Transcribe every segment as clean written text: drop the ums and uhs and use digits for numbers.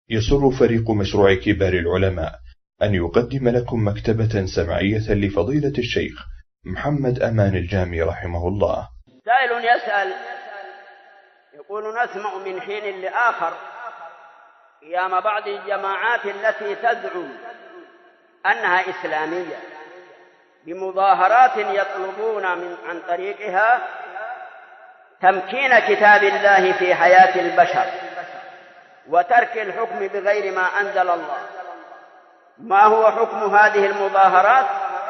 يسر فريق مشروع كبار العلماء أن يقدم لكم مكتبة سمعية لفضيلة الشيخ محمد أمان الجامي رحمه الله. سائل يسأل يقول: نسمع من حين لآخر قيام بعض الجماعات التي تزعم أنها إسلامية بمظاهرات يطلبون عن طريقها تمكين كتاب الله في حياة البشر وترك الحكم بغير ما أنزل الله. ما هو حكم هذه المظاهرات؟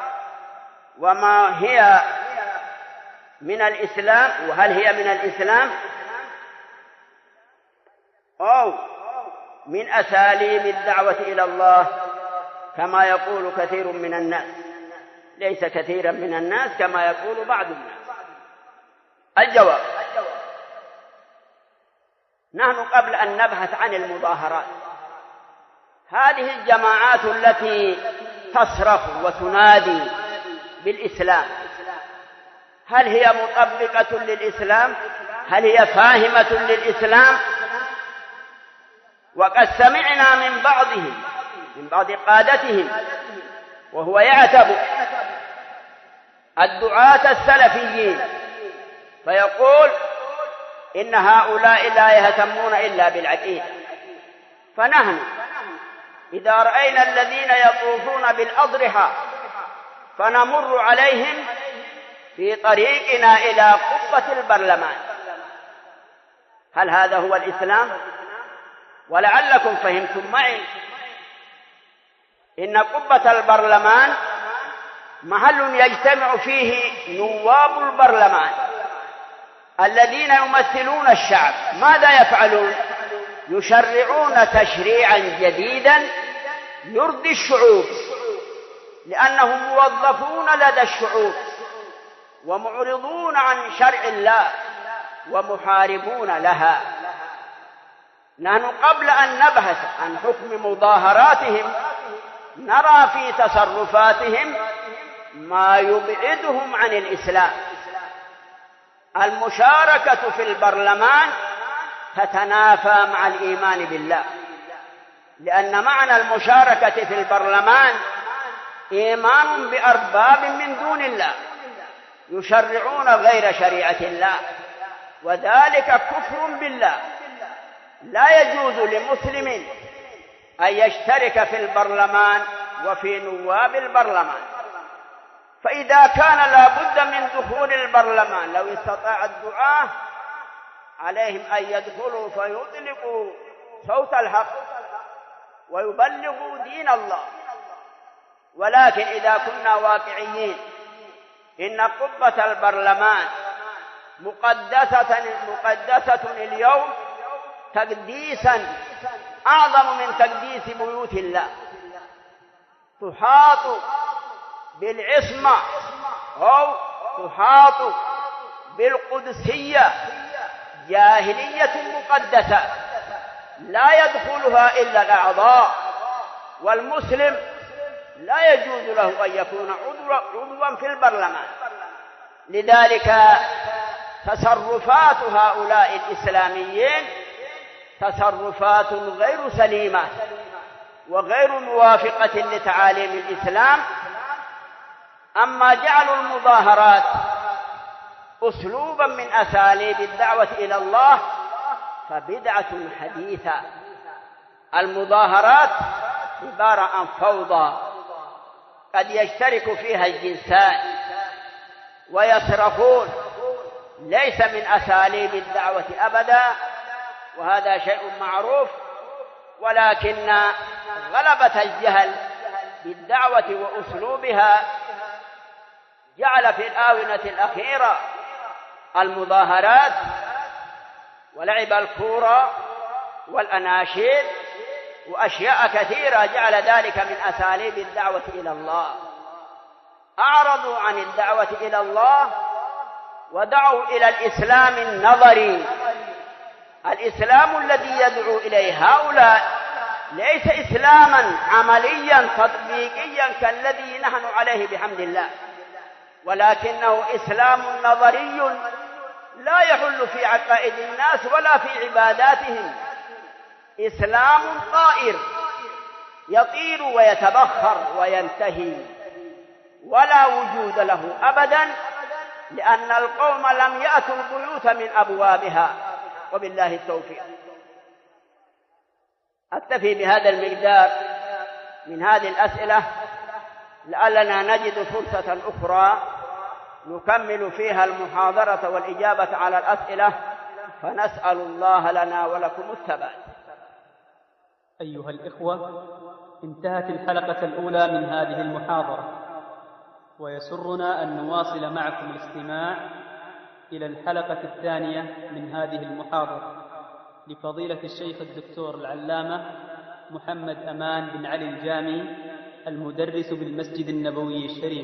وما هي من الإسلام؟ وهل هي من الإسلام أو من أساليب الدعوة إلى الله كما يقول كثير من الناس؟ ليس كثيرا من الناس كما يقول بعض الناس. الجواب: نحن قبل أن نبحث عن المظاهرات، هذه الجماعات التي تصرخ وتنادي بالإسلام هل هي مطبقة للإسلام؟ هل هي فاهمة للإسلام؟ وقد سمعنا من بعضهم، من بعض قادتهم، وهو يعتب الدعاة السلفيين فيقول إن هؤلاء لا يهتمون إلا بالعقيدة. فنحن إذا رأينا الذين يطوفون بالأضرحة فنمر عليهم في طريقنا إلى قبة البرلمان. هل هذا هو الإسلام؟ ولعلكم فهمتم معي إن قبة البرلمان محل يجتمع فيه نواب البرلمان الذين يمثلون الشعب. ماذا يفعلون؟ يشرعون تشريعا جديدا يرضي الشعوب، لأنهم موظفون لدى الشعوب ومعرضون عن شرع الله ومحاربون لها. نحن قبل أن نبحث عن حكم مظاهراتهم نرى في تصرفاتهم ما يبعدهم عن الإسلام. المشاركة في البرلمان تتنافى مع الإيمان بالله، لأن معنى المشاركة في البرلمان إيمان بأرباب من دون الله يشرعون غير شريعة الله، وذلك كفر بالله. لا يجوز لمسلم أن يشترك في البرلمان وفي نواب البرلمان. فإذا كان لا بد من دخول البرلمان، لو استطاع الدعاة عليهم أن يدخلوا فيطلقوا صوت الحق ويبلغوا دين الله. ولكن إذا كنا واقعيين إن قبة البرلمان مقدسة اليوم تقديسا أعظم من تقديس بيوت الله، تحاط بالعصمة أو تحاط بالقدسية، جاهلية مقدسة لا يدخلها إلا الأعضاء، والمسلم لا يجوز له أن يكون عضوا في البرلمان. لذلك تصرفات هؤلاء الإسلاميين تصرفات غير سليمة وغير موافقة لتعاليم الإسلام. أما جعلوا المظاهرات أسلوبا من أساليب الدعوة إلى الله فبدعة حديثة. المظاهرات عبارة عن فوضى قد يشترك فيها الجنسان ويصرخون، ليس من أساليب الدعوة أبدا، وهذا شيء معروف. ولكن غلبة الجهل بالدعوة وأسلوبها جعل في الآونة الأخيرة المظاهرات ولعب الكورة والأناشيد وأشياء كثيرة، جعل ذلك من أساليب الدعوة إلى الله. أعرضوا عن الدعوة إلى الله ودعوا إلى الإسلام النظري. الإسلام الذي يدعو إليه هؤلاء ليس إسلاما عمليا تطبيقيا كالذي نحن عليه بحمد الله، ولكنه إسلام نظري لا يحل في عقائد الناس ولا في عباداتهم، إسلام طائر يطير ويتبخر وينتهي ولا وجود له أبدا، لأن القوم لم يأتوا البيوت من أبوابها. وبالله التوفيق. أكتفي بهذا المقدار من هذه الأسئلة، لعلنا نجد فرصة أخرى نكمل فيها المحاضرة والإجابة على الأسئلة، فنسأل الله لنا ولكم الثبات. أيها الإخوة، انتهت الحلقة الأولى من هذه المحاضرة، ويسرنا أن نواصل معكم الاستماع إلى الحلقة الثانية من هذه المحاضرة لفضيلة الشيخ الدكتور العلامة محمد أمان بن علي الجامي، المدرس بالمسجد النبوي الشريف.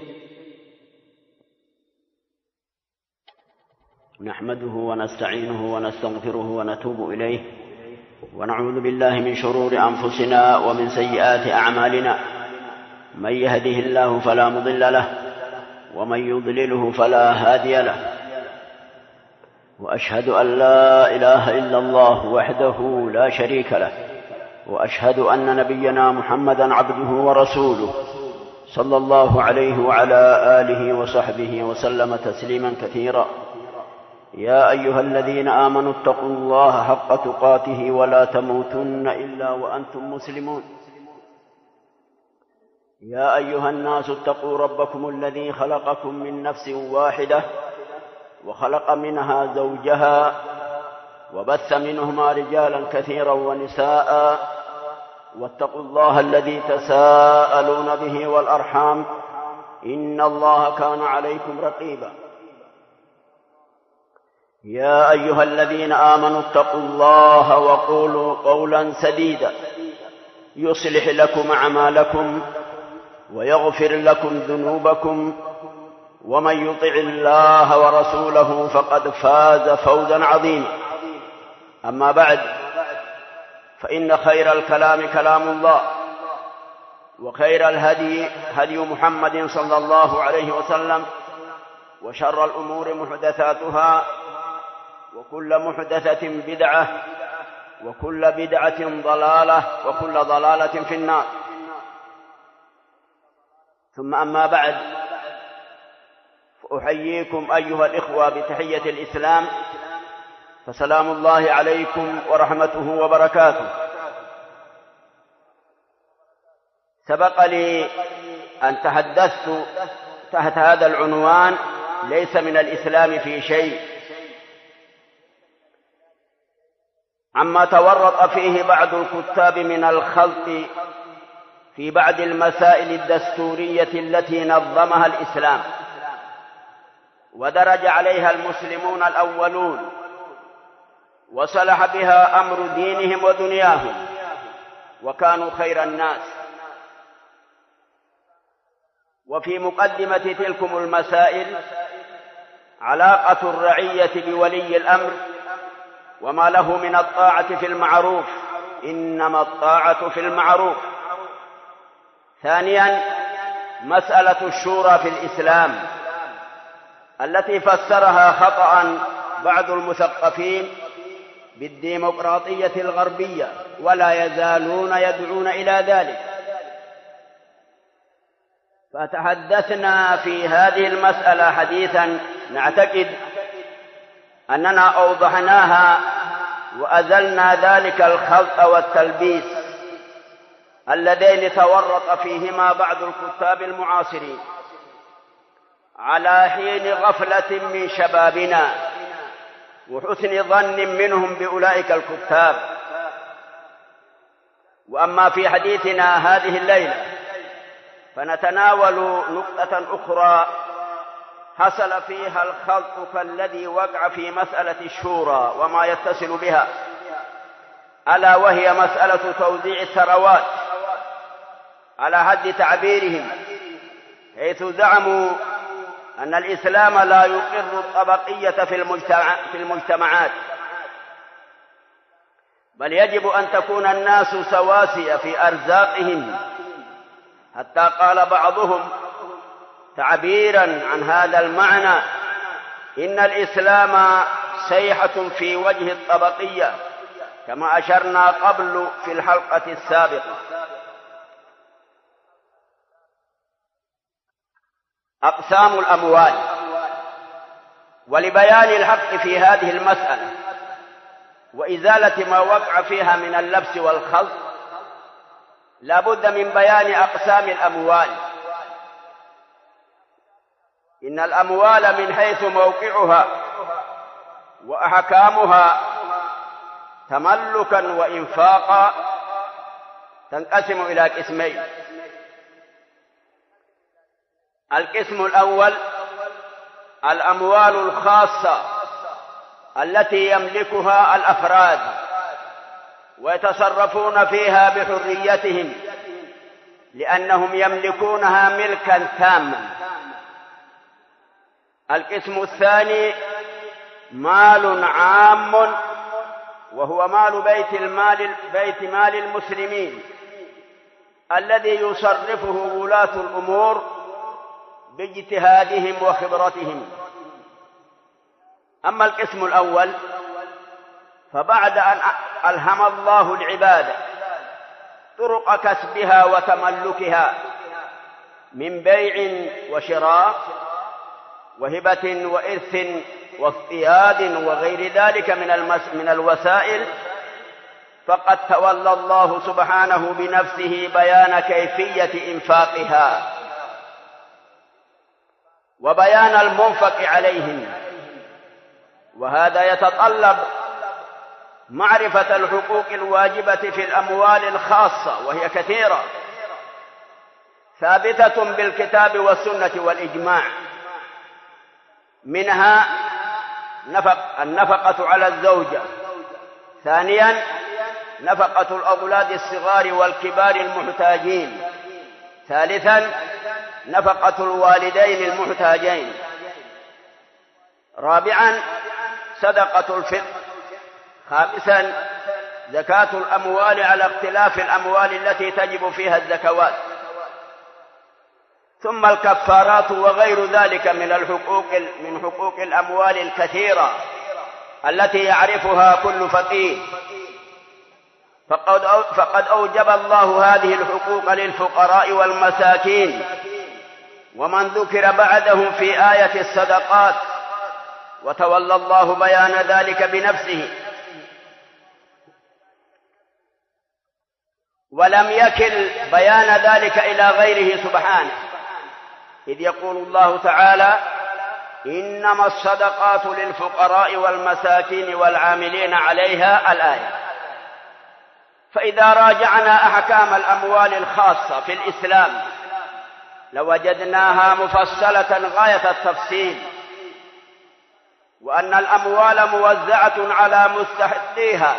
نحمده ونستعينه ونستغفره ونتوب إليه، ونعوذ بالله من شرور أنفسنا ومن سيئات أعمالنا. من يهده الله فلا مضل له، ومن يضلله فلا هادي له. وأشهد أن لا إله إلا الله وحده لا شريك له، وأشهد أن نبينا محمدا عبده ورسوله، صلى الله عليه وعلى آله وصحبه وسلم تسليما كثيرا. يا أيها الذين آمنوا اتقوا الله حق تقاته ولا تموتن إلا وأنتم مسلمون. يا أيها الناس اتقوا ربكم الذي خلقكم من نفس واحدة، وخلق منها زوجها، وبث منهما رجالا كثيرا ونساء، واتقوا الله الذي تساءلون به والأرحام، إن الله كان عليكم رقيبا. يا أيها الذين آمنوا اتقوا الله وقولوا قولا سديدا يصلح لكم أعمالكم ويغفر لكم ذنوبكم، ومن يطع الله ورسوله فقد فاز فوزا عظيما. أما بعد، فإن خير الكلام كلام الله، وخير الهدي هدي محمد صلى الله عليه وسلم، وشر الأمور محدثاتها، وكل محدثة بدعة، وكل بدعة ضلالة، وكل ضلالة في النار. ثم أما بعد، فأحييكم أيها الإخوة بتحية الإسلام، فسلام الله عليكم ورحمته وبركاته. سبق لي أن تحدثت تحت هذا العنوان: ليس من الإسلام في شيء، عما تورط فيه بعض الكتاب من الخلط في بعض المسائل الدستورية التي نظمها الإسلام ودرج عليها المسلمون الأولون، وصلح بها أمر دينهم ودنياهم، وكانوا خير الناس. وفي مقدمة تلكم المسائل علاقة الرعية بولي الأمر، وما له من الطاعة في المعروف، إنما الطاعة في المعروف. ثانيا، مسألة الشورى في الإسلام التي فسرها خطأ بعض المثقفين بالديمقراطية الغربية، ولا يزالون يدعون إلى ذلك. فتحدثنا في هذه المسألة حديثا نعتقد أننا أوضحناها وأزلنا ذلك الخلط والتلبيس اللذين تورط فيهما بعض الكتاب المعاصرين على حين غفلة من شبابنا وحسن ظن منهم بأولئك الكتاب. وأما في حديثنا هذه الليلة فنتناول نقطة أخرى حصل فيها الخلط كالذي وقع في مسألة الشورى وما يتصل بها، ألا وهي مسألة توزيع الثروات على حد تعبيرهم، حيث زعموا أن الإسلام لا يقر الطبقية في المجتمعات، بل يجب أن تكون الناس سواسية في أرزاقهم، حتى قال بعضهم تعبيرا عن هذا المعنى: إن الإسلام سيحة في وجه الطبقية، كما أشرنا قبل في الحلقة السابقة. أقسام الأموال. ولبيان الحق في هذه المسألة وإزالة ما وقع فيها من اللبس والخلط لا بد من بيان أقسام الأموال. إن الأموال من حيث موقعها وأحكامها تملكا وإنفاقا تنقسم إلى قسمين. القسم الأول الأموال الخاصة التي يملكها الأفراد ويتصرفون فيها بحريتهم لأنهم يملكونها ملكا تاما. القسم الثاني مال عام وهو مال بيت مال المسلمين الذي يصرفه ولاة الأمور باجتهادهم وخبرتهم. أما القسم الأول فبعد أن ألهم الله العباد طرق كسبها وتملكها من بيع وشراء وهبة وإرث واصطياد وغير ذلك من الوسائل، فقد تولى الله سبحانه بنفسه بيان كيفية إنفاقها وبيان المنفق عليهم. وهذا يتطلب معرفة الحقوق الواجبة في الأموال الخاصة، وهي كثيرة ثابتة بالكتاب والسنة والإجماع. منها النفقة على الزوجة. ثانيا نفقة الأولاد الصغار والكبار المحتاجين. ثالثا نفقة الوالدين المحتاجين. رابعا صدقة الفطر. خامسا زكاة الأموال على اختلاف الأموال التي تجب فيها الزكوات. ثم الكفارات وغير ذلك من حقوق الأموال الكثيرة التي يعرفها كل فقيه. فقد أوجب الله هذه الحقوق للفقراء والمساكين ومن ذكر بعدهم في آية الصدقات، وتولى الله بيان ذلك بنفسه. ولم يكل بيان ذلك إلى غيره سبحانه، إذ يقول الله تعالى: إنما الصدقات للفقراء والمساكين والعاملين عليها، الآية. فإذا راجعنا أحكام الأموال الخاصة في الإسلام لوجدناها مفصلة غاية التفصيل، وأن الأموال موزعة على مستحقيها،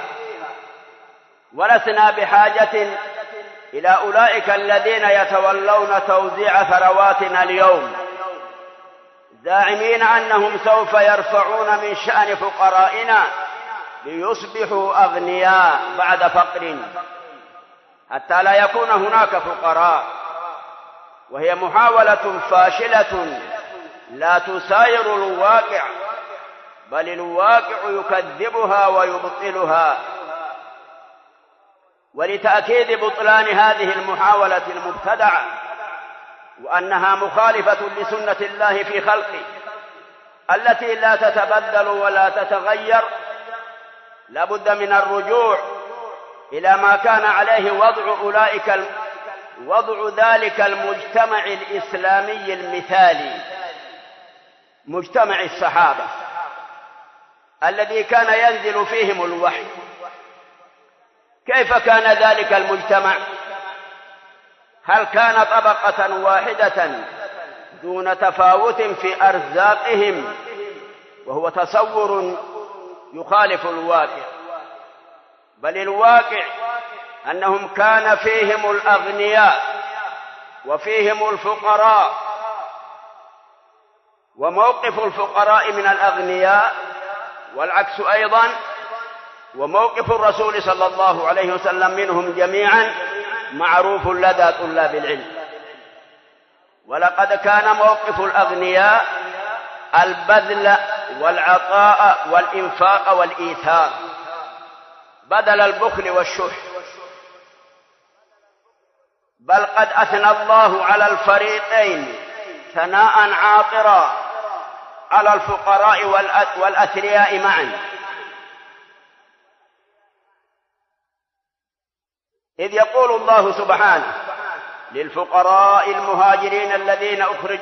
ولسنا بحاجة إلى أولئك الذين يتولون توزيع ثرواتنا اليوم زاعمين أنهم سوف يرفعون من شأن فقرائنا ليصبحوا أغنياء بعد فقر، حتى لا يكون هناك فقراء. وهي محاولة فاشلة لا تساير الواقع، بل الواقع يكذبها ويبطلها. ولتأكيد بطلان هذه المحاولة المبتدعة وأنها مخالفة لسنة الله في خلقه التي لا تتبدل ولا تتغير، لا بد من الرجوع إلى ما كان عليه وضع ذلك المجتمع الإسلامي المثالي، مجتمع الصحابة الذي كان ينزل فيهم الوحي. كيف كان ذلك المجتمع؟ هل كان طبقة واحدة دون تفاوت في أرزاقهم؟ وهو تصور يخالف الواقع، بل الواقع أنهم كان فيهم الأغنياء وفيهم الفقراء، وموقف الفقراء من الأغنياء والعكس أيضا، وموقف الرسول صلى الله عليه وسلم منهم جميعا معروف لدى طلاب العلم. ولقد كان موقف الأغنياء البذل والعطاء والإنفاق والإيثار، بدل البخل والشح، بل قد أثنى الله على الفريقين ثناء عاطرا على الفقراء والأثرياء معا، إذ يقول الله سبحانه للفقراء المهاجرين الذين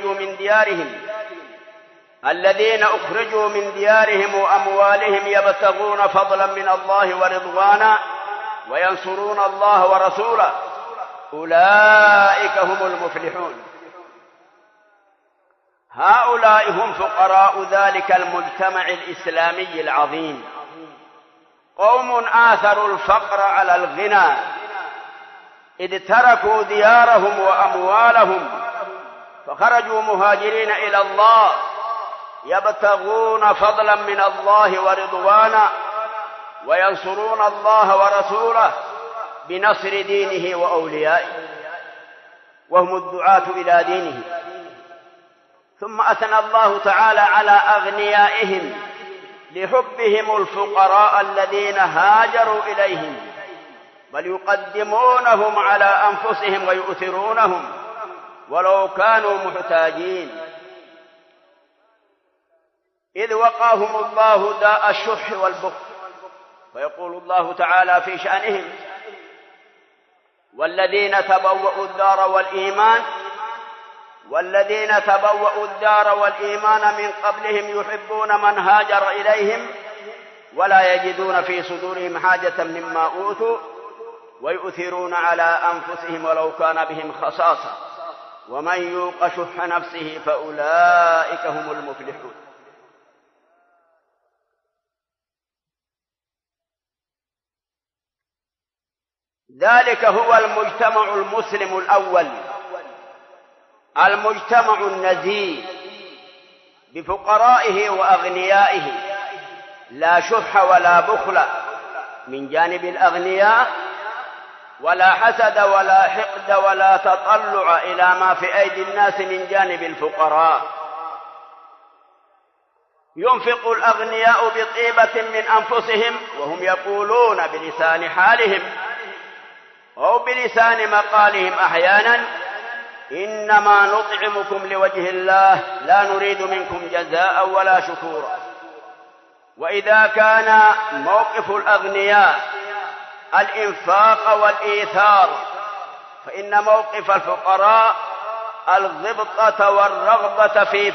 أخرجوا من ديارهم وأموالهم يبتغون فضلا من الله ورضوانا وينصرون الله ورسوله أولئك هم المفلحون. هؤلاء هم فقراء ذلك المجتمع الإسلامي العظيم، قوم آثروا الفقر على الغنى، إذ تركوا ديارهم وأموالهم فخرجوا مهاجرين إلى الله يبتغون فضلا من الله ورضوانا وينصرون الله ورسوله بنصر دينه وأوليائه، وهم الدعاة إلى دينه. ثم أثنى الله تعالى على أغنيائهم لحبهم الفقراء الذين هاجروا إليهم، بل يقدمونهم على أنفسهم ويؤثرونهم ولو كانوا محتاجين، إذ وقاهم الله داء الشح والبخل. فيقول الله تعالى في شأنهم: والذين تبوأوا الدار والإيمان من قبلهم يحبون من هاجر إليهم ولا يجدون في صدورهم حاجة مما أوتوا ويؤثرون على أنفسهم ولو كان بهم خصاصة ومن يوق شح نفسه فأولئك هم المفلحون. ذلك هو المجتمع المسلم الأول، المجتمع النزيه بفقرائه وأغنيائه، لا شح ولا بخل من جانب الأغنياء، ولا حسد ولا حقد ولا تطلع إلى ما في أيدي الناس من جانب الفقراء. ينفق الأغنياء بطيبة من أنفسهم وهم يقولون بلسان حالهم أو بلسان مقالهم أحيانا: إنما نطعمكم لوجه الله لا نريد منكم جزاء ولا شكورا. وإذا كان موقف الأغنياء الإنفاق والإيثار، فإن موقف الفقراء الغبطة والرغبة في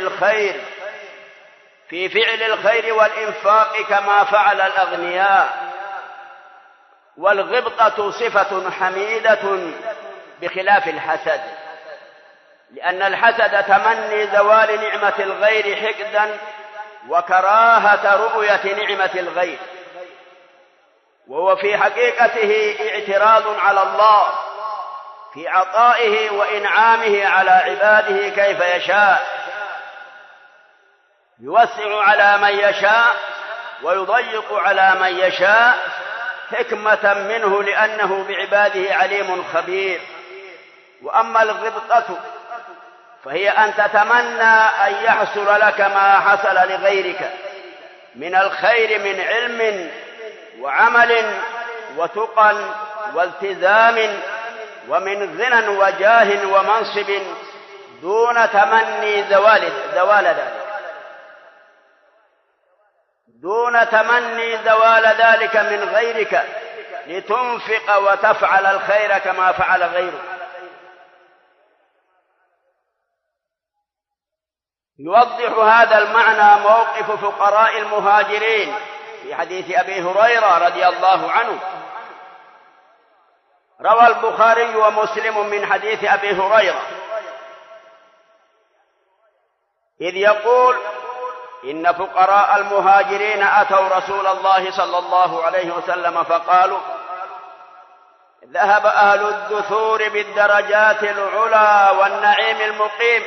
فعل الخير والإنفاق كما فعل الأغنياء. والغبطة صفة حميدة بخلاف الحسد، لأن الحسد تمني زوال نعمة الغير حقدا وكراهة رؤية نعمة الغير، وهو في حقيقته اعتراض على الله في عطائه وإنعامه على عباده كيف يشاء، يوسع على من يشاء ويضيق على من يشاء حكمة منه لأنه بعباده عليم خبير. وأما الغبطة فهي أن تتمنى أن يحصل لك ما حصل لغيرك من الخير من علم وعمل وتقى والتزام ومن غنى وجاه ومنصب دون تمني زوال ذلك من غيرك لتنفق وتفعل الخير كما فعل غيرك. يوضح هذا المعنى موقف فقراء المهاجرين في حديث أبي هريرة رضي الله عنه. روى البخاري ومسلم من حديث أبي هريرة إذ يقول: إن فقراء المهاجرين أتوا رسول الله صلى الله عليه وسلم فقالوا: ذهب أهل الدثور بالدرجات العلى والنعيم المقيم،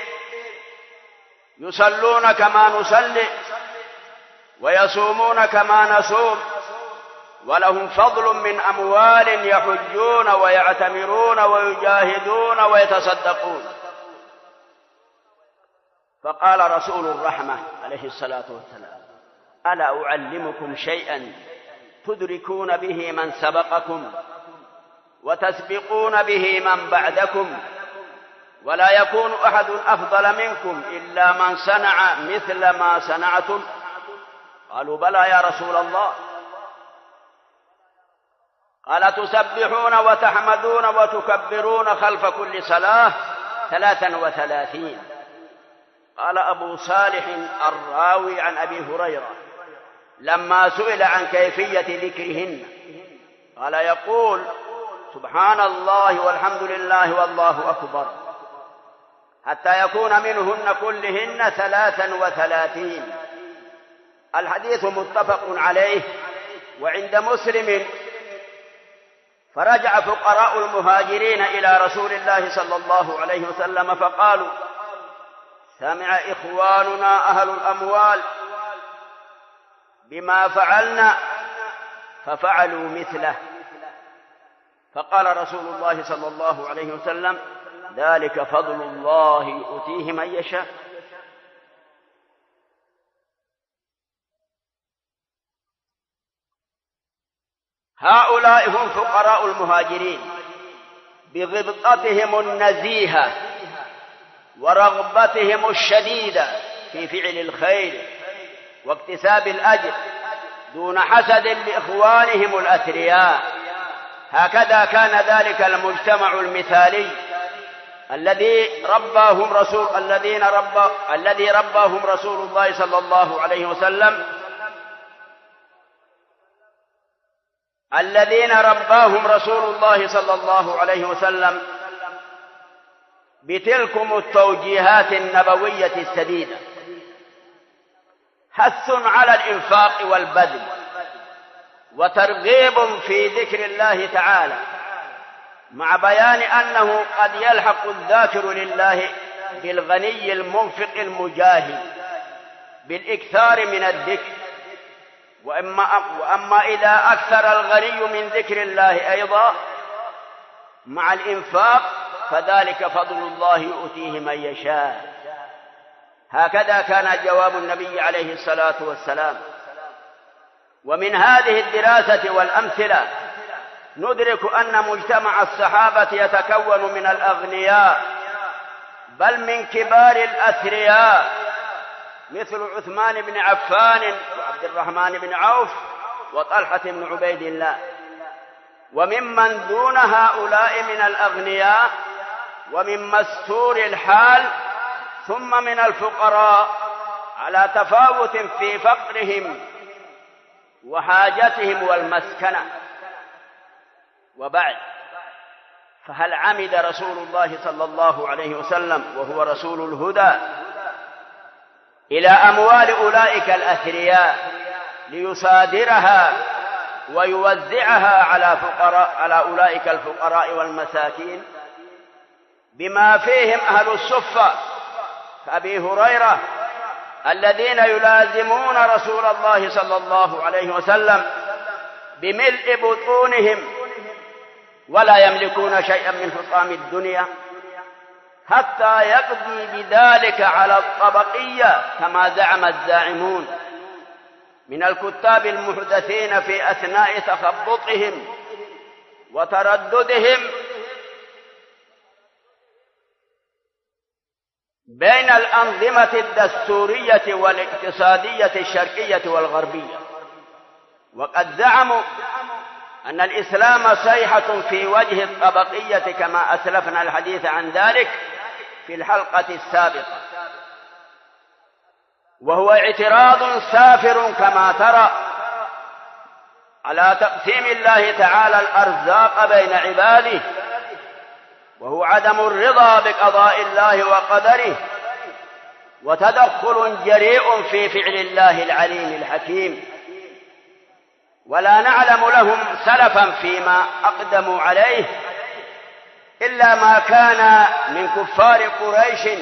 يصلون كما نصلي ويصومون كما نصوم، ولهم فضل من أموال يحجون ويعتمرون ويجاهدون ويتصدقون. فقال رسول الرحمة عليه الصلاة والسلام: ألا أعلمكم شيئا تدركون به من سبقكم وتسبقون به من بعدكم، ولا يكون أحد أفضل منكم إلا من صنع مثل ما صنعتم. قالوا بلى يا رسول الله. قال تسبحون وتحمدون وتكبرون خلف كل صلاة 33. قال أبو صالح الراوي عن أبي هريرة لما سئل عن كيفية ذكرهن قال يقول سبحان الله والحمد لله والله أكبر حتى يكون منهن كلهن 33. الحديث متفق عليه وعند مسلم. فرجع فقراء المهاجرين إلى رسول الله صلى الله عليه وسلم فقالوا سمع إخواننا أهل الأموال بما فعلنا ففعلوا مثله. فقال رسول الله صلى الله عليه وسلم ذلك فضل الله يؤتيه من يشاء. هؤلاء هم فقراء المهاجرين بغبطتهم النزيهة ورغبتهم الشديدة في فعل الخير واكتساب الأجر دون حسد لإخوانهم الأثرياء. هكذا كان ذلك المجتمع المثالي الذي رباهم رسول الله صلى الله عليه وسلم، الذين رباهم رسول الله صلى الله عليه وسلم بتلكم التوجيهات النبوية السديدة: حث على الإنفاق والبذل، وترغيب في ذكر الله تعالى، مع بيان أنه قد يلحق الذاكر لله بالغني المنفق المجاهد بالإكثار من الذكر. وأما إذا أكثر الغني من ذكر الله أيضا مع الإنفاق فذلك فضل الله يؤتيه من يشاء. هكذا كان جواب النبي عليه الصلاة والسلام. ومن هذه الدراسة والأمثلة ندرك أن مجتمع الصحابة يتكون من الأغنياء بل من كبار الأثرياء مثل عثمان بن عفان وعبد الرحمن بن عوف وطلحة بن عبيد الله، وممن دون هؤلاء من الأغنياء ومن مستور الحال، ثم من الفقراء على تفاوت في فقرهم وحاجتهم والمسكنة. وبعد، فهل عمد رسول الله صلى الله عليه وسلم وهو رسول الهدى إلى أموال أولئك الأثرياء ليصادرها ويوزعها على أولئك الفقراء والمساكين بما فيهم أهل الصفة كأبي هريرة الذين يلازمون رسول الله صلى الله عليه وسلم بملء بطونهم ولا يملكون شيئا من حطام الدنيا حتى يقضي بذلك على الطبقية كما زعم الزاعمون من الكتاب المحدثين في أثناء تخبطهم وترددهم بين الأنظمة الدستورية والاقتصادية الشرقية والغربية. وقد زعموا أن الإسلام صيحة في وجه الطبقية كما أسلفنا الحديث عن ذلك في الحلقة السابقة، وهو اعتراض سافر كما ترى على تقسيم الله تعالى الأرزاق بين عباده، وهو عدم الرضا بقضاء الله وقدره، وتدخل جريء في فعل الله العليم الحكيم. ولا نعلم لهم سلفا فيما أقدموا عليه إلا ما كان من كفار قريش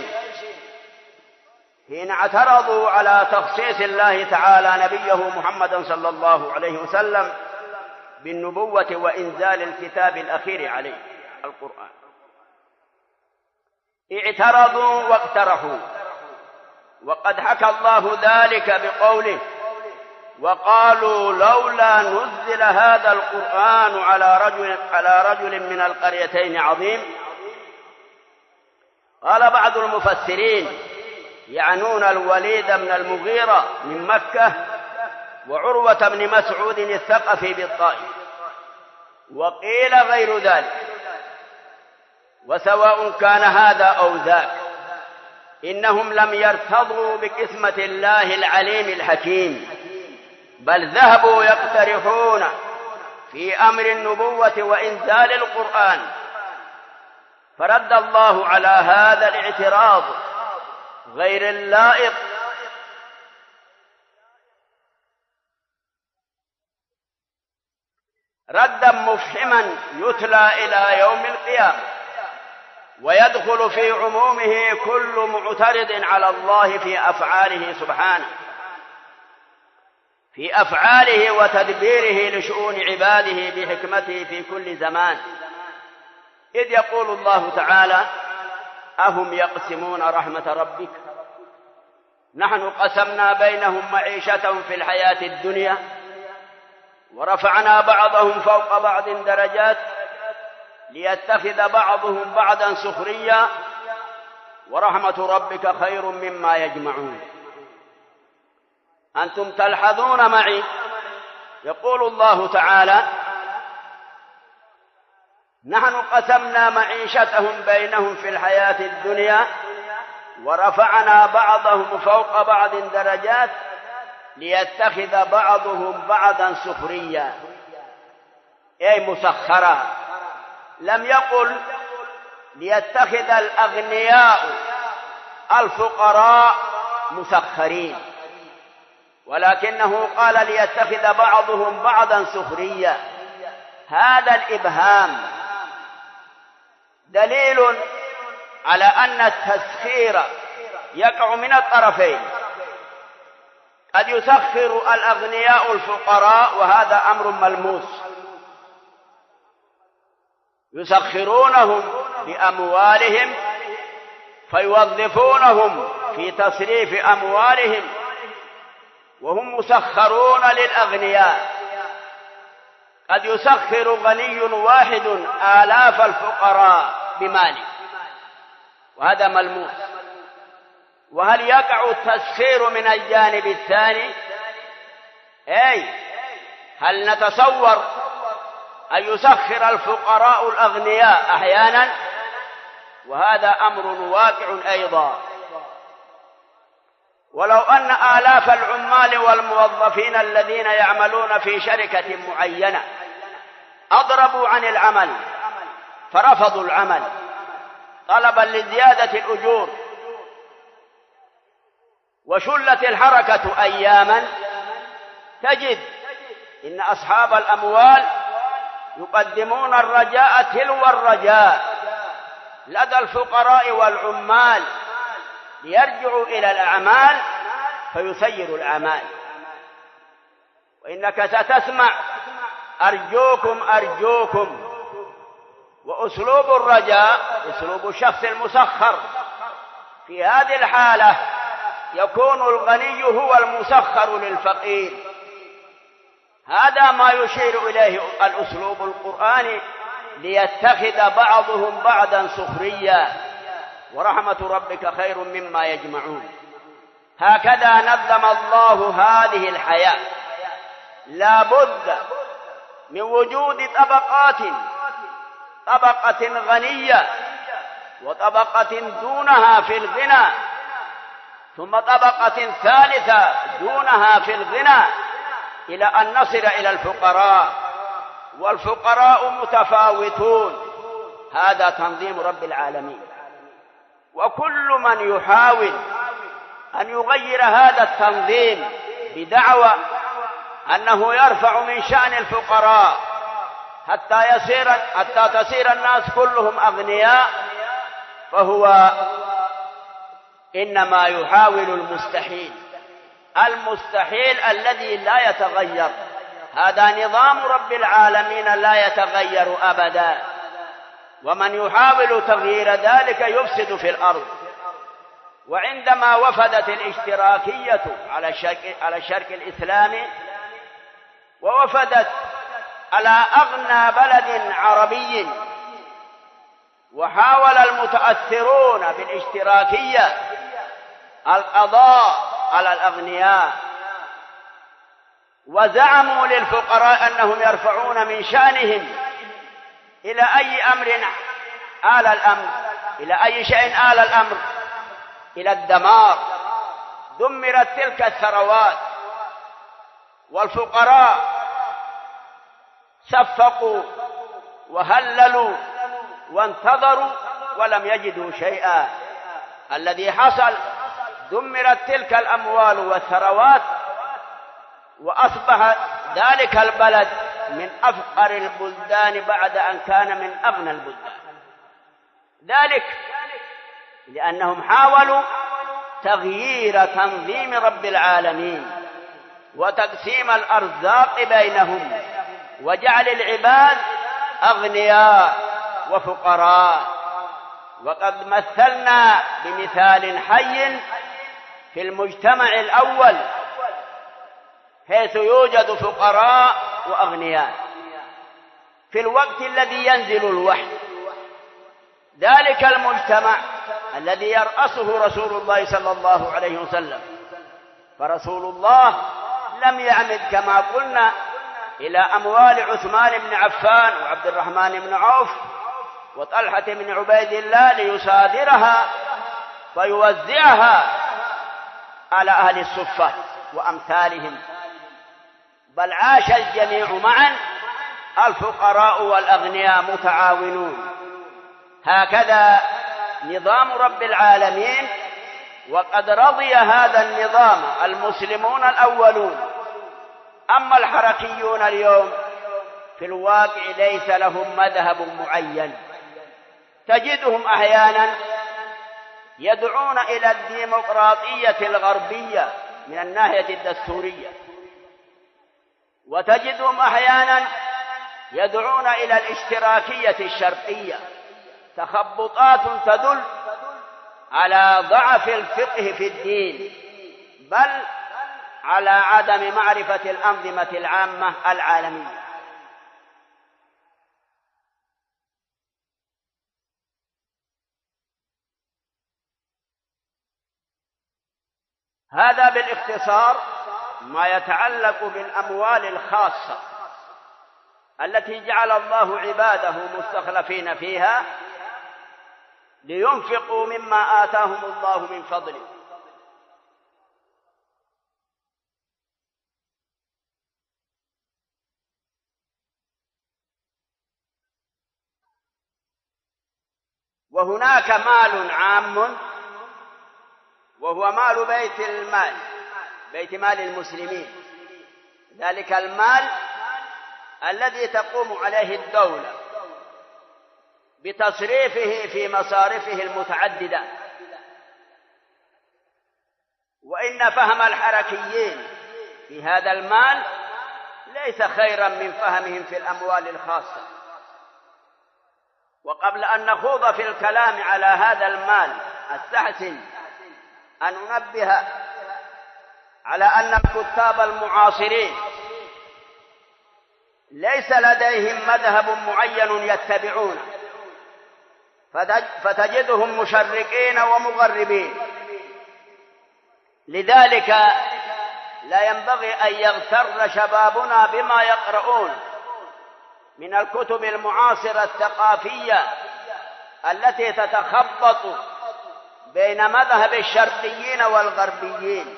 حين اعترضوا على تخصيص الله تعالى نبيه محمدا صلى الله عليه وسلم بالنبوة وإنزال الكتاب الأخير عليه القرآن. اعترضوا واقترحوا، وقد حكى الله ذلك بقوله: وقالوا لولا نزل هذا القرآن على رجل من القريتين عظيم. قال بعض المفسرين يعنون الوليد بن المغيرة من مكة وعروة بن مسعود الثقفي بالطائف، وقيل غير ذلك، وسواء كان هذا أو ذاك إنهم لم يرتضوا بقسمة الله العليم الحكيم، بل ذهبوا يقترحون في أمر النبوة وإنزال القرآن، فرد الله على هذا الاعتراض غير اللائق ردا مفحما يتلى إلى يوم القيامة، ويدخل في عمومه كل معترض على الله في أفعاله سبحانه، في أفعاله وتدبيره لشؤون عباده بحكمته في كل زمان. إذ يقول الله تعالى: أهم يقسمون رحمة ربك نحن قسمنا بينهم معيشتهم في الحياة الدنيا ورفعنا بعضهم فوق بعض درجات ليتخذ بعضهم بعضا سخريا ورحمة ربك خير مما يجمعون. أنتم تلحظون معي يقول الله تعالى: نحن قسمنا معيشتهم بينهم في الحياة الدنيا ورفعنا بعضهم فوق بعض درجات ليتخذ بعضهم بعضا سخريا، أي مسخرا. لم يقل ليتخذ الأغنياء الفقراء مسخرين، ولكنه قال ليتخذ بعضهم بعضا سخريا. هذا الإبهام دليل على أن التسخير يقع من الطرفين، قد يسخر الأغنياء الفقراء وهذا أمر ملموس، يسخرونهم بأموالهم فيوظفونهم في تصريف أموالهم وهم مسخرون للأغنياء. قد يسخر غني واحد آلاف الفقراء بماله وهذا ملموس. وهل يقع التسخير من الجانب الثاني؟ هل نتصور أن يسخر الفقراء الأغنياء أحيانا؟ وهذا أمر واقع أيضا. ولو أن آلاف العمال والموظفين الذين يعملون في شركة معينة أضربوا عن العمل فرفضوا العمل طلبا لزيادة الأجور وشلت الحركة أياما، تجد إن أصحاب الأموال يقدمون الرجاء تلو الرجاء لدى الفقراء والعمال ليرجعوا إلى الأعمال فيسيروا الأعمال. وإنك ستسمع أرجوكم أرجوكم، وأسلوب الرجاء أسلوب الشخص المسخر. في هذه الحالة يكون الغني هو المسخر للفقير. هذا ما يشير إليه الأسلوب القرآني: ليتخذ بعضهم بعضا سخريا ورحمة ربك خير مما يجمعون. هكذا نظم الله هذه الحياة. لا بد من وجود طبقات، طبقة غنية وطبقة دونها في الغنى، ثم طبقة ثالثة دونها في الغنى، إلى أن نصل إلى الفقراء، والفقراء متفاوتون. هذا تنظيم رب العالمين. وكل من يحاول أن يغير هذا التنظيم بدعوى أنه يرفع من شأن الفقراء حتى تصير الناس كلهم أغنياء، فهو إنما يحاول المستحيل الذي لا يتغير. هذا نظام رب العالمين لا يتغير أبدا، ومن يحاول تغيير ذلك يفسد في الأرض. وعندما وفدت الاشتراكية على الشرق الإسلامي ووفدت على أغنى بلد عربي، وحاول المتأثرون بالاشتراكية القضاء على الأغنياء، وزعموا للفقراء أنهم يرفعون من شأنهم إلى أي أمر آل الأمر، إلى أي شيء آل الأمر، إلى الدمار. دمرت تلك الثروات، والفقراء صفقوا وهللوا وانتظروا ولم يجدوا شيئا. الذي حصل دمرت تلك الأموال والثروات، وأصبح ذلك البلد من أفقر البلدان بعد أن كان من أغنى البلدان. ذلك لأنهم حاولوا تغيير تنظيم رب العالمين وتقسيم الأرزاق بينهم، وجعل العباد أغنياء وفقراء. وقد مثلنا بمثال حي في المجتمع الأول، حيث يوجد فقراء وأغنياء في الوقت الذي ينزل الوحي. ذلك المجتمع الذي يرأسه رسول الله صلى الله عليه وسلم، فرسول الله لم يعمد كما قلنا إلى أموال عثمان بن عفان وعبد الرحمن بن عوف وطلحة بن عبيد الله ليصادرها فيوزعها على أهل الصفة وأمثالهم، بل عاش الجميع معا، الفقراء والأغنياء متعاونون. هكذا نظام رب العالمين، وقد رضي هذا النظام المسلمون الأولون. أما الحركيون اليوم في الواقع ليس لهم مذهب معين، تجدهم أحيانا يدعون إلى الديمقراطية الغربية من الناحية الدستورية، وتجدهم أحيانا يدعون إلى الاشتراكية الشرقية، تخبطات تدل على ضعف الفقه في الدين، بل على عدم معرفة الأنظمة العامة العالمية. هذا بالاختصار ما يتعلق بالأموال الخاصة التي جعل الله عباده مستخلفين فيها لينفقوا مما آتاهم الله من فضله. وهناك مال عام وهو مال بيت مال المسلمين، ذلك المال الذي تقوم عليه الدولة بتصريفه في مصارفه المتعددة. وإن فهم الحركيين في هذا المال ليس خيرا من فهمهم في الأموال الخاصة. وقبل أن نخوض في الكلام على هذا المال، أستحسن أن أنبه على أن الكتاب المعاصرين ليس لديهم مذهب معين يتبعونه، فتجدهم مشرقين ومغربين. لذلك لا ينبغي أن يغتر شبابنا بما يقرؤون من الكتب المعاصرة الثقافية التي تتخبط بين مذهب الشرقيين والغربيين،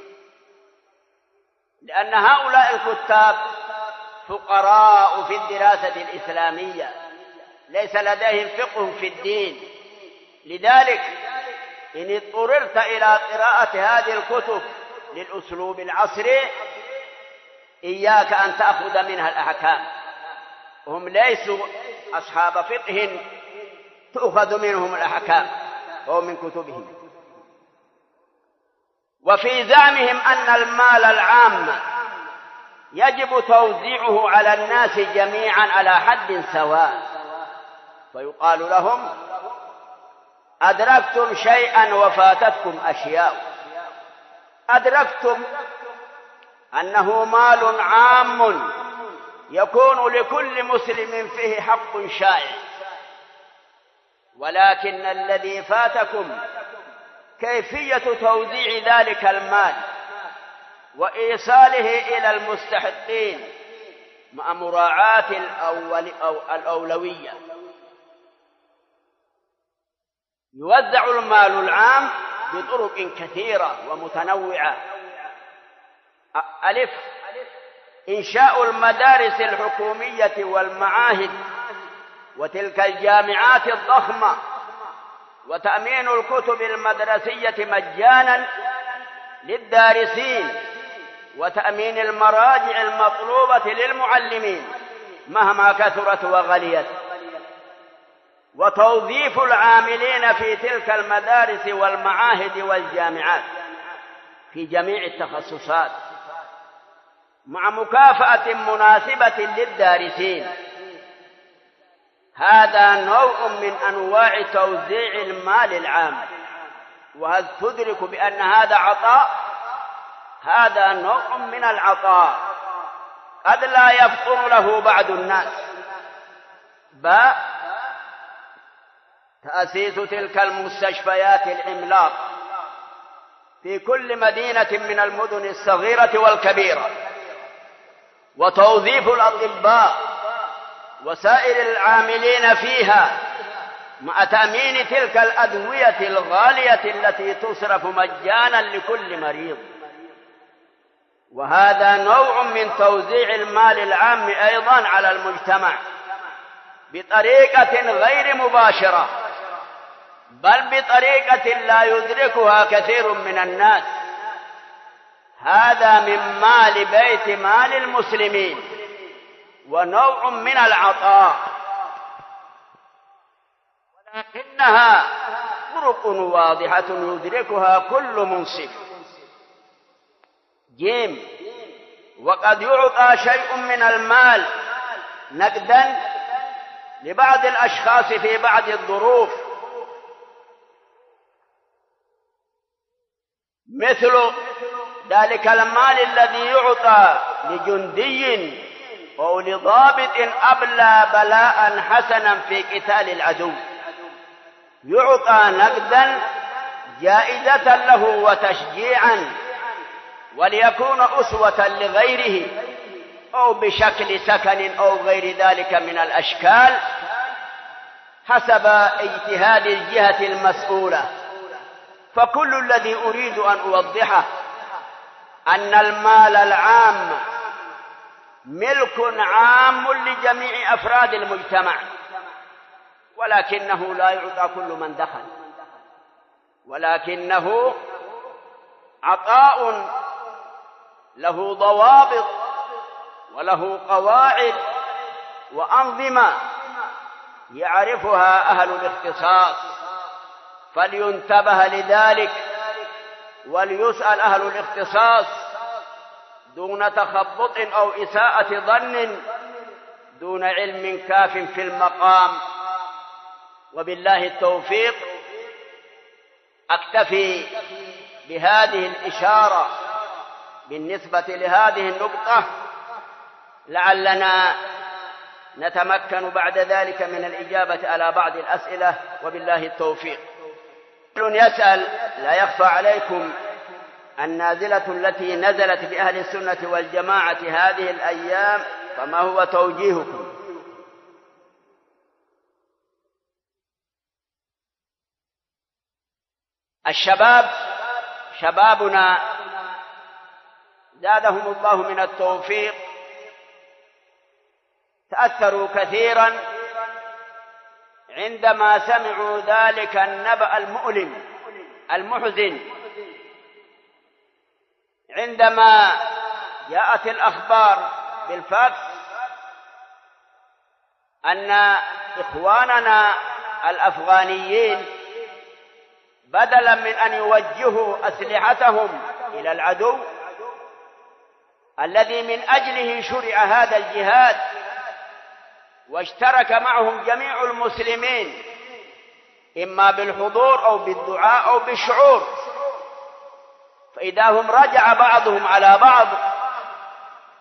لأن هؤلاء الكتاب فقراء في الدراسة الإسلامية، ليس لديهم فقه في الدين. لذلك إن اضطررت إلى قراءة هذه الكتب للأسلوب العصري إياك أن تأخذ منها الأحكام. هم ليسوا أصحاب فقه تؤخذ منهم الأحكام، أو من كتبهم. وفي زعمهم أن المال العام يجب توزيعه على الناس جميعا على حد سواء، فيقال لهم: أدركتم شيئا وفاتتكم أشياء. أدركتم أنه مال عام يكون لكل مسلم فيه حق شائع، ولكن الذي فاتكم كيفية توزيع ذلك المال وإيصاله إلى المستحقين مع مراعاة الأولوية. يوزع المال العام بطرق كثيرة ومتنوعة. ألف: إنشاء المدارس الحكومية والمعاهد وتلك الجامعات الضخمة، وتأمين الكتب المدرسية مجانا للدارسين، وتأمين المراجع المطلوبة للمعلمين مهما كثرت وغليت، وتوظيف العاملين في تلك المدارس والمعاهد والجامعات في جميع التخصصات مع مكافأة مناسبة للدارسين. هذا نوع من أنواع توزيع المال العام. وهل تدرك بأن هذا عطاء؟ هذا نوع من العطاء قد لا يفطن له بعض الناس. تأسيس تلك المستشفيات العملاق في كل مدينة من المدن الصغيرة والكبيرة، وتوظيف الأطباء وسائر العاملين فيها مع تأمين تلك الأدوية الغالية التي تصرف مجانا لكل مريض. وهذا نوع من توزيع المال العام أيضا على المجتمع بطريقة غير مباشرة، بل بطريقة لا يدركها كثير من الناس. هذا من مال بيت مال المسلمين ونوع من العطاء، ولكنها طرق واضحة يدركها كل منصف. جيم: وقد يعطى شيء من المال نقدا لبعض الأشخاص في بعض الظروف، مثل ذلك المال الذي يعطى لجندي أو لضابط أبلى بلاء حسنا في قتال العدو، يعطى نقدا جائزة له وتشجيعا وليكون أسوة لغيره، أو بشكل سكن أو غير ذلك من الأشكال حسب اجتهاد الجهة المسؤولة. فكل الذي أريد أن أوضحه أن المال العام ملك عام لجميع أفراد المجتمع، ولكنه لا يعطى كل من دخل، ولكنه عطاء له ضوابط وله قواعد وأنظمة يعرفها أهل الاختصاص، فلينتبه لذلك وليسأل أهل الاختصاص دون تخبط أو إساءة ظن دون علم كاف في المقام. وبالله التوفيق. أكتفي بهذه الإشارة بالنسبة لهذه النقطة، لعلنا نتمكن بعد ذلك من الإجابة على بعض الأسئلة، وبالله التوفيق. يسأل: لا يخفى عليكم النازلة التي نزلت بأهل السنة والجماعة هذه الأيام، فما هو توجيهكم؟ الشباب شبابنا زادهم الله من التوفيق تأثروا كثيرا عندما سمعوا ذلك النبأ المؤلم المحزن، عندما جاءت الأخبار بالفاكس أن إخواننا الأفغانيين بدلا من أن يوجهوا أسلحتهم إلى العدو الذي من أجله شرع هذا الجهاد واشترك معهم جميع المسلمين إما بالحضور أو بالدعاء أو بالشعور، فإذا هم رجع بعضهم على بعض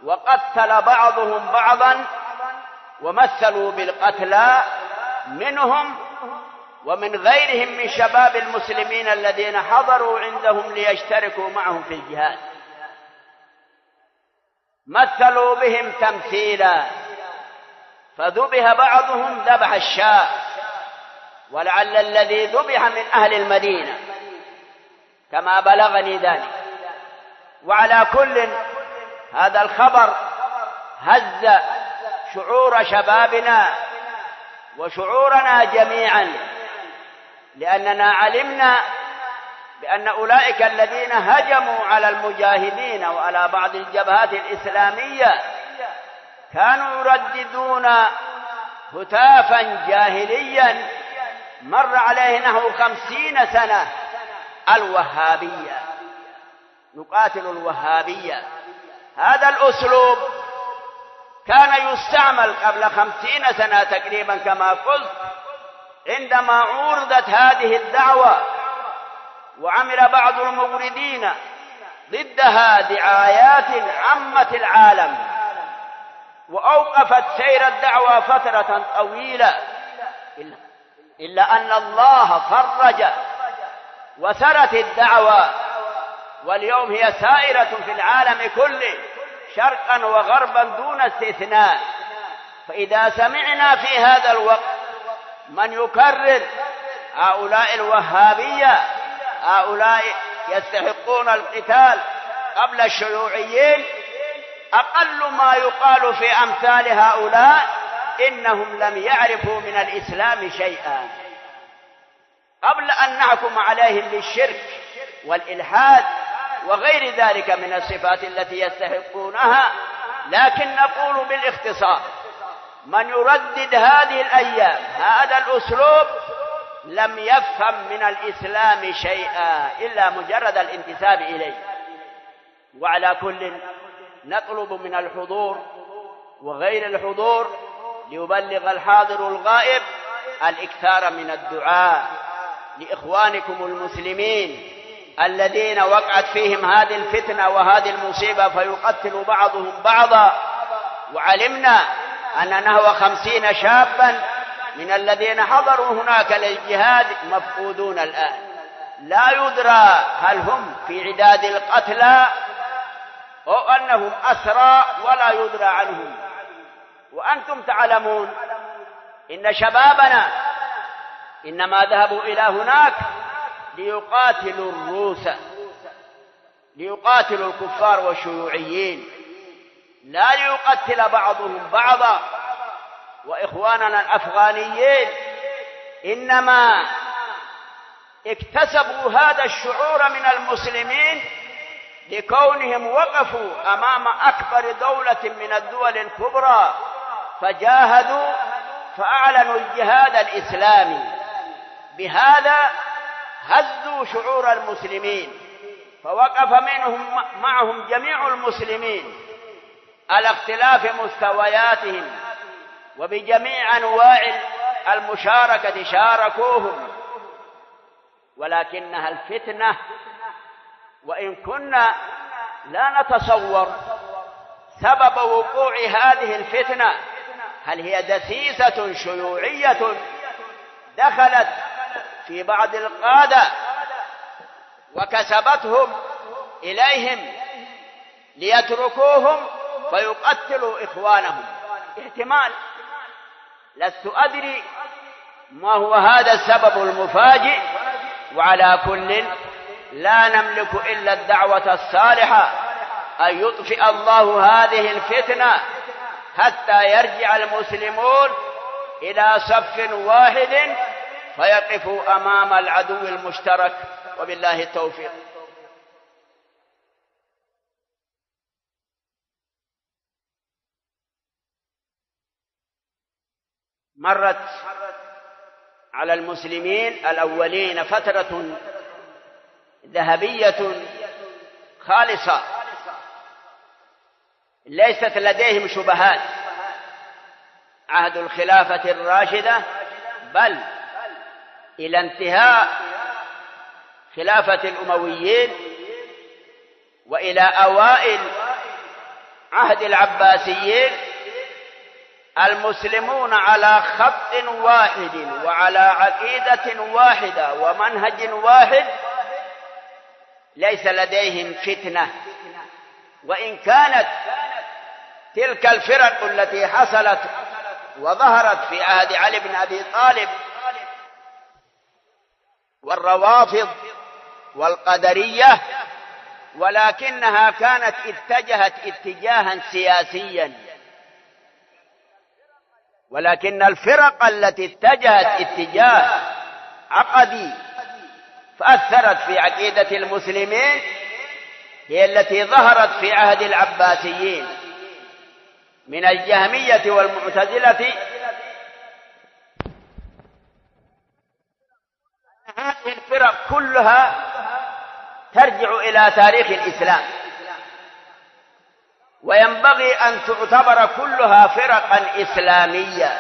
وقتل بعضهم بعضا ومثلوا بالقتلى منهم ومن غيرهم من شباب المسلمين الذين حضروا عندهم ليشتركوا معهم في الجهاد. مثلوا بهم تمثيلا، فذبح بعضهم ذبح الشاة، ولعل الذي ذبح من أهل المدينة كما بلغني ذلك. وعلى كل، هذا الخبر هز شعور شبابنا وشعورنا جميعا، لأننا علمنا بأن أولئك الذين هجموا على المجاهدين وعلى بعض الجبهات الإسلامية كانوا يرددون هتافا جاهليا مر عليه نحو 50 سنة: الوهابية، نقاتل الوهابية. هذا الأسلوب كان يستعمل قبل 50 سنة تقريبا كما قلت، عندما عورضت هذه الدعوة وعمل بعض الموردين ضدها دعايات عمت العالم وأوقفت سير الدعوة فترة طويلة، إلا أن الله فرج وسرت الدعوة، واليوم هي سائرة في العالم كله شرقا وغربا دون استثناء. فإذا سمعنا في هذا الوقت من يكرر هؤلاء الوهابية، هؤلاء يستحقون القتال قبل الشيوعيين، أقل ما يقال في أمثال هؤلاء إنهم لم يعرفوا من الإسلام شيئا، قبل أن نحكم عليهم بالشرك والإلحاد وغير ذلك من الصفات التي يستحقونها. لكن نقول بالاختصار: من يردد هذه الأيام هذا الأسلوب لم يفهم من الإسلام شيئا إلا مجرد الانتساب إليه. وعلى كل، نطلب من الحضور وغير الحضور ليبلغ الحاضر الغائب الإكثار من الدعاء لإخوانكم المسلمين الذين وقعت فيهم هذه الفتنة وهذه المصيبة فيقتل بعضهم بعضا. وعلمنا أن نحو 50 شابا من الذين حضروا هناك للجهاد مفقودون الآن، لا يدرى هل هم في عداد القتلى أو أنهم أسرى ولا يدرى عنهم. وأنتم تعلمون إن شبابنا إنما ذهبوا إلى هناك ليقاتلوا الروس، ليقاتلوا الكفار والشيوعيين، لا ليقتل بعضهم بعضا. وإخواننا الأفغانيين إنما اكتسبوا هذا الشعور من المسلمين لكونهم وقفوا أمام أكبر دولة من الدول الكبرى فجاهدوا فأعلنوا الجهاد الإسلامي. بهذا هزوا شعور المسلمين، فوقف معهم جميع المسلمين على اختلاف مستوياتهم وبجميع أنواع المشاركة شاركوهم. ولكنها الفتنة، وإن كنا لا نتصور سبب وقوع هذه الفتنة، هل هي دسيسة شيوعية دخلت في بعض القادة وكسبتهم إليهم ليتركوهم فيقتلوا إخوانهم؟ احتمال، لست أدري ما هو هذا السبب المفاجئ. وعلى كل، لا نملك إلا الدعوة الصالحة أن يطفئ الله هذه الفتنة حتى يرجع المسلمون إلى صف واحد فيقفوا أمام العدو المشترك، وبالله التوفيق. مرت على المسلمين الأولين فترة ذهبية خالصة، ليست لديهم شبهات، عهد الخلافة الراشدة، بل إلى انتهاء خلافة الأمويين وإلى أوائل عهد العباسيين المسلمون على خط واحد وعلى عقيدة واحدة ومنهج واحد، ليس لديهم فتنة. وإن كانت تلك الفرق التي حصلت وظهرت في عهد علي بن أبي طالب والروافض والقدرية، ولكنها كانت اتجهت اتجاها سياسيا، ولكن الفرق التي اتجهت اتجاه عقدي فأثرت في عقيدة المسلمين هي التي ظهرت في عهد العباسيين من الجهمية والمعتزلة. هذه الفرق كلها ترجع إلى تاريخ الإسلام، وينبغي أن تعتبر كلها فرقا إسلامية.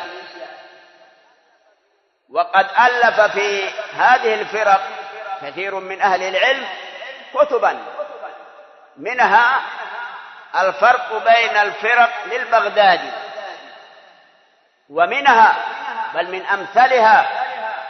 وقد ألف في هذه الفرق كثير من أهل العلم كتبا، منها الفرق بين الفرق للبغدادي، ومنها بل من أمثلها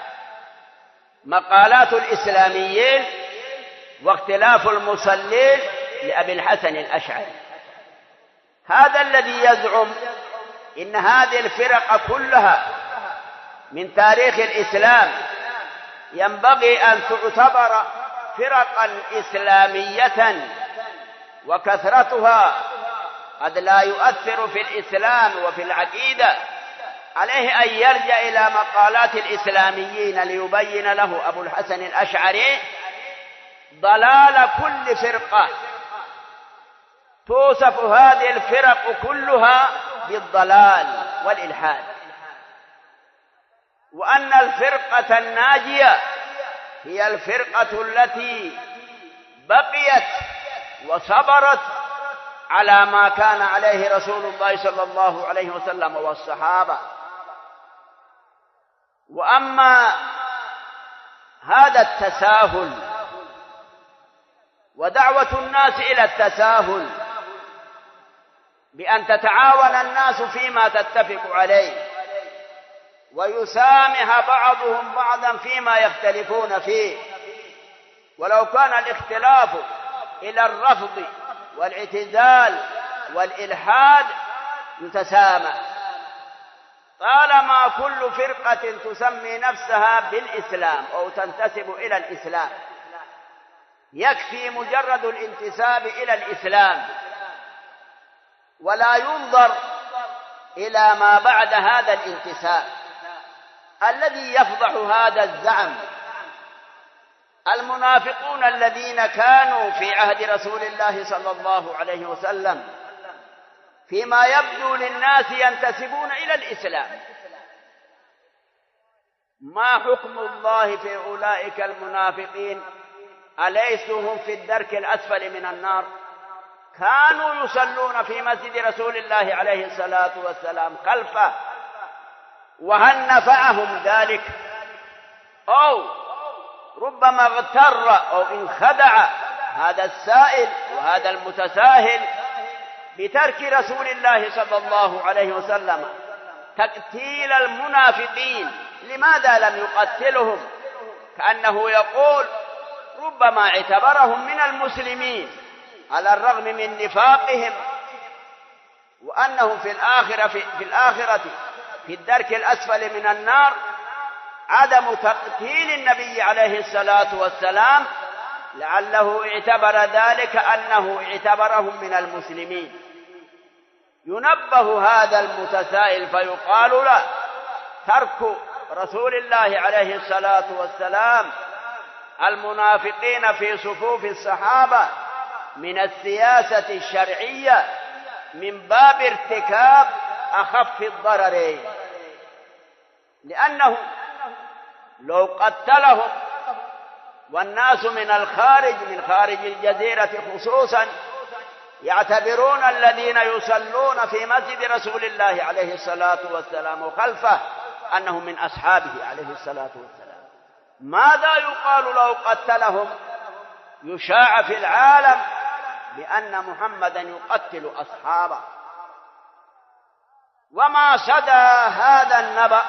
مقالات الإسلاميين واختلاف المصلين لأبي الحسن الأشعري. هذا الذي يزعم إن هذه الفرق كلها من تاريخ الإسلام ينبغي أن تعتبر فرقا إسلامية، وكثرتها قد لا يؤثر في الإسلام وفي العقيدة، عليه أن يرجع إلى مقالات الإسلاميين ليبين له أبو الحسن الأشعري ضلال كل فرقة. توصف هذه الفرق كلها بالضلال والإلحاد، وأن الفرقة الناجية هي الفرقة التي بقيت وصبرت على ما كان عليه رسول الله صلى الله عليه وسلم والصحابة. وأما هذا التساهل ودعوة الناس إلى التساهل بأن تتعاون الناس فيما تتفق عليه ويسامح بعضهم بعضا فيما يختلفون فيه، ولو كان الاختلاف إلى الرفض والاعتزال والإلحاد يتسامح، طالما كل فرقة تسمي نفسها بالإسلام أو تنتسب إلى الإسلام، يكفي مجرد الانتساب إلى الإسلام، ولا ينظر إلى ما بعد هذا الانتساب الذي يفضح هذا الزعم. المنافقون الذين كانوا في عهد رسول الله صلى الله عليه وسلم فيما يبدو للناس ينتسبون إلى الإسلام، ما حكم الله في أولئك المنافقين؟ أليسوا هم في الدرك الأسفل من النار؟ كانوا يصلون في مسجد رسول الله عليه الصلاة والسلام خلفه، وهل نفعهم ذلك؟ أو ربما اغتر أو انخدع هذا السائل وهذا المتساهل بترك رسول الله صلى الله عليه وسلم تقتيل المنافقين. لماذا لم يقتلهم؟ كأنه يقول ربما اعتبرهم من المسلمين على الرغم من نفاقهم، وأنهم في الآخرة في الدرك الأسفل من النار. عدم تقتيل النبي عليه الصلاة والسلام لعله اعتبر ذلك أنه اعتبرهم من المسلمين. ينبه هذا المتسائل فيقال له ترك رسول الله عليه الصلاة والسلام المنافقين في صفوف الصحابة من السياسة الشرعية من باب ارتكاب أخف الضررين، لأنه لو قتلهم والناس من الخارج من خارج الجزيرة خصوصا يعتبرون الذين يصلون في مسجد رسول الله عليه الصلاة والسلام وخلفه أنهم من أصحابه عليه الصلاة والسلام، ماذا يقال لو قتلهم؟ يشاع في العالم بأن محمدا يقتل أصحابه. وما صدى هذا النبأ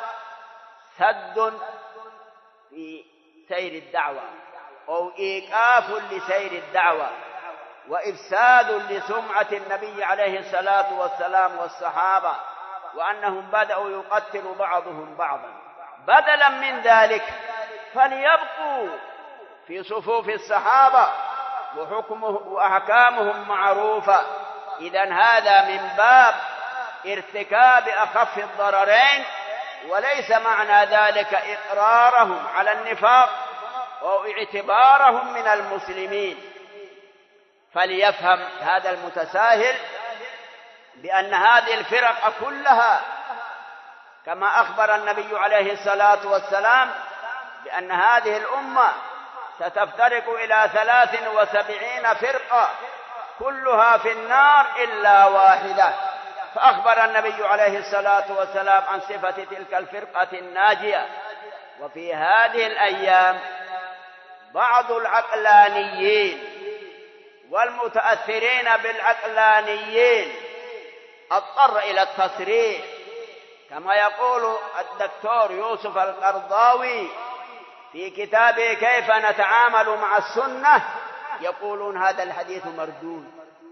سد في سير الدعوة أو إيقاف لسير الدعوة وإفساد لسمعة النبي عليه الصلاة والسلام والصحابة، وأنهم بدأوا يقتل بعضهم بعضا. بدلا من ذلك فليبقوا في صفوف الصحابة وأحكامهم معروفة. إذن هذا من باب ارتكاب أخف الضررين، وليس معنى ذلك إقرارهم على النفاق أو اعتبارهم من المسلمين. فليفهم هذا المتساهل بأن هذه الفرق كلها كما أخبر النبي عليه الصلاة والسلام بأن هذه الأمة ستفترق إلى 73 فرقة كلها في النار إلا واحدة. فأخبر النبي عليه الصلاة والسلام عن صفة تلك الفرقة الناجية. وفي هذه الأيام بعض العقلانيين والمتأثرين بالعقلانيين اضطر إلى التصريح، كما يقول الدكتور يوسف القرضاوي في كتابه كيف نتعامل مع السنة، يقولون هذا الحديث مردود.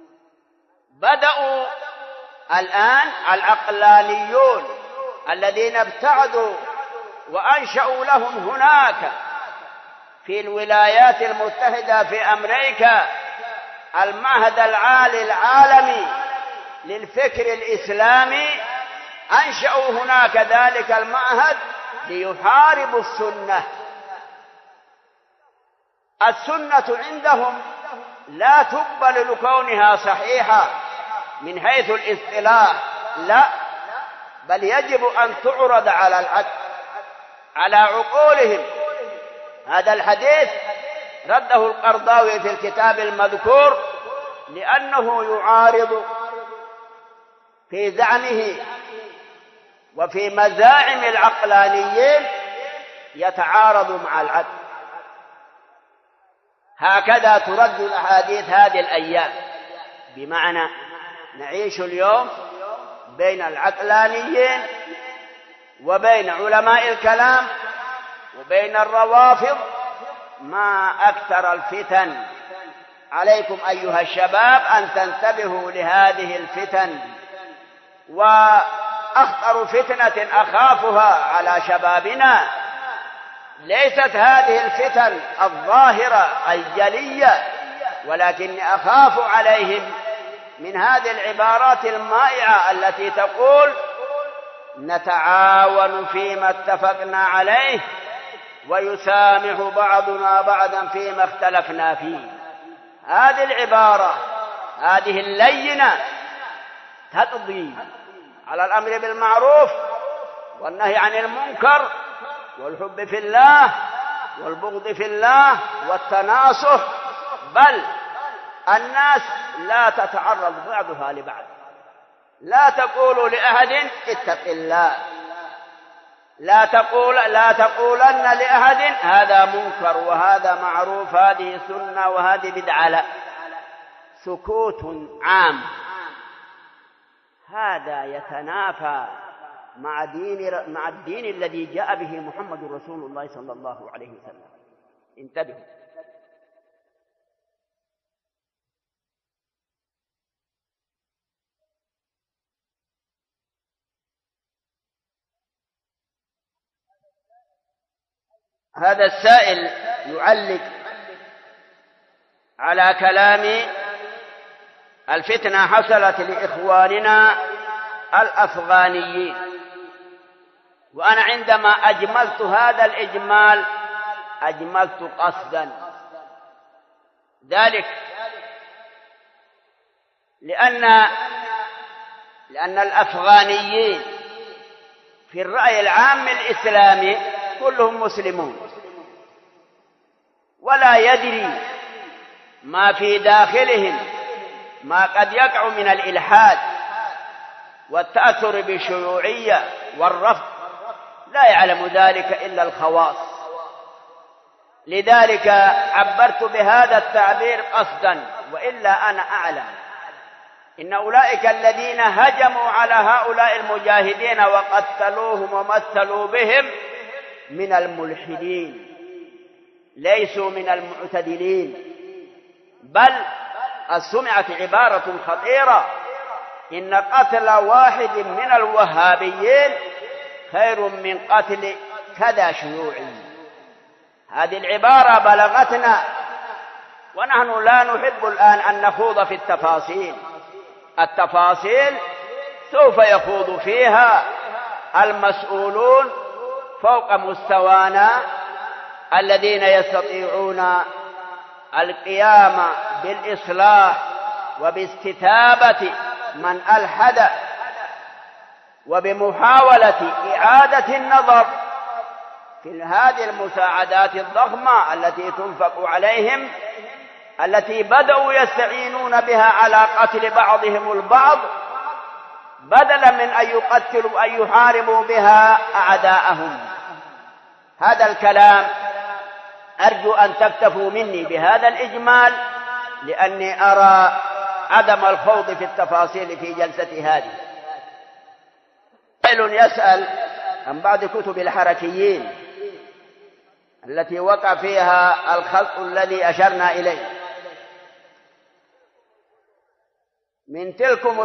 بدأوا الآن العقلانيون الذين ابتعدوا وأنشأوا لهم هناك في الولايات المتحدة في أمريكا المعهد العالي العالمي للفكر الإسلامي، أنشأوا هناك ذلك المعهد ليحاربوا السنة. السنة عندهم لا تقبل لكونها صحيحة من حيث الاصطلاح، لا، بل يجب أن تعرض على العقل على عقولهم. هذا الحديث رده القرضاوي في الكتاب المذكور لأنه يعارض في زعمه وفي مزاعم العقلانيين، يتعارض مع العقل. هكذا ترد الأحاديث هذه الأيام، بمعنى نعيش اليوم بين العقلانيين وبين علماء الكلام وبين الروافض. ما أكثر الفتن. عليكم أيها الشباب أن تنتبهوا لهذه الفتن. وأخطر فتنة أخافها على شبابنا ليست هذه الفتن الظاهرة الجلية، ولكني أخاف عليهم من هذه العبارات المائعة التي تقول نتعاون فيما اتفقنا عليه ويسامح بعضنا بعضا فيما اختلفنا فيه. هذه العبارة هذه اللينة تقضي على الأمر بالمعروف والنهي عن المنكر والحب في الله والبغض في الله والتناصح، بل الناس لا تتعرض بعضها لبعض. لا تقولوا لأحد اتق الله، لا تقولن لأحد هذا منكر وهذا معروف، هذه سنة وهذه بدعة، لا، سكوت عام. هذا يتنافى مع الدين الذي جاء به محمد رسول الله صلى الله عليه وسلم. انتبهوا. هذا السائل يعلق على كلام الفتنة حصلت لإخواننا الأفغانيين، وأنا عندما أجملت هذا الإجمال أجملت قصدا ذلك لأن الأفغانيين في الرأي العام الإسلامي كلهم مسلمون، ولا يدري ما في داخلهم ما قد يقع من الإلحاد والتأثر بالشيوعية والرفض، لا يعلم ذلك إلا الخواص. لذلك عبرت بهذا التعبير قصدا وإلا أنا أعلم إن أولئك الذين هجموا على هؤلاء المجاهدين وقتلوهم ومثلوا بهم من الملحدين، ليسوا من المعتدلين. بل سمعت عبارة خطيرة: إن قتل واحد من الوهابيين خير من قتل كذا شيوعي. هذه العبارة بلغتنا، ونحن لا نحب الآن أن نخوض في التفاصيل. التفاصيل سوف يخوض فيها المسؤولون فوق مستوانا، الذين يستطيعون القيام بالإصلاح وباستتابة من ألحد، وبمحاولة إعادة النظر في هذه المساعدات الضخمة التي تنفق عليهم، التي بدأوا يستعينون بها على قتل بعضهم البعض بدلا من أن يقتلوا أن يحاربوا بها أعداءهم. هذا الكلام أرجو أن تكتفوا مني بهذا الإجمال، لأني أرى عدم الخوض في التفاصيل في جلستي هذه. سائل يسأل عن بعض كتب الحركيين التي وقع فيها الخلط الذي أشرنا إليه. من تلكم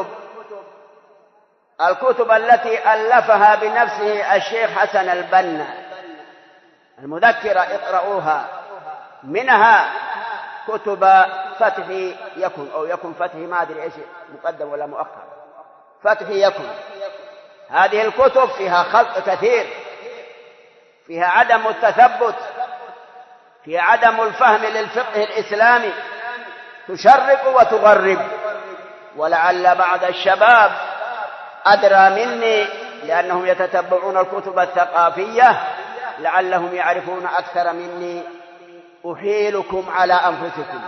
الكتب التي ألفها بنفسه الشيخ حسن البنا، المذكرة اقرؤوها، منها كتب فتح يكن أو يكن فتح، ما أدري إيش مقدم ولا مؤخر، فتح يكن. هذه الكتب فيها خلط كثير، فيها عدم التثبت، فيها عدم الفهم للفقه الإسلامي، تشرق وتغرب. ولعل بعض الشباب أدرى مني لأنهم يتتبعون الكتب الثقافية، لعلهم يعرفون أكثر مني. أحيلكم على أنفسكم.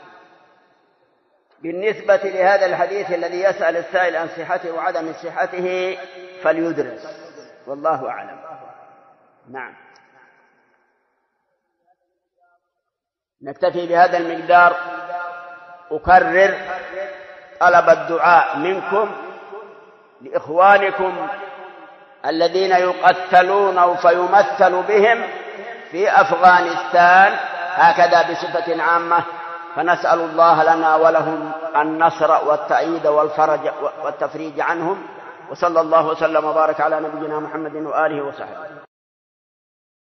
بالنسبة لهذا الحديث الذي يسأل السائل عن صحته وعدم صحته فليدرس، والله أعلم. نعم، نكتفي بهذا المقدار. أكرر طلب الدعاء منكم لإخوانكم الذين يقتلون فيمثل بهم في أفغانستان، هكذا بصفة عامة، فنسأل الله لنا ولهم النصر والتأييد والفرج والتفريج عنهم. وصلى الله وسلم وبارك على نبينا محمد وآله وصحبه.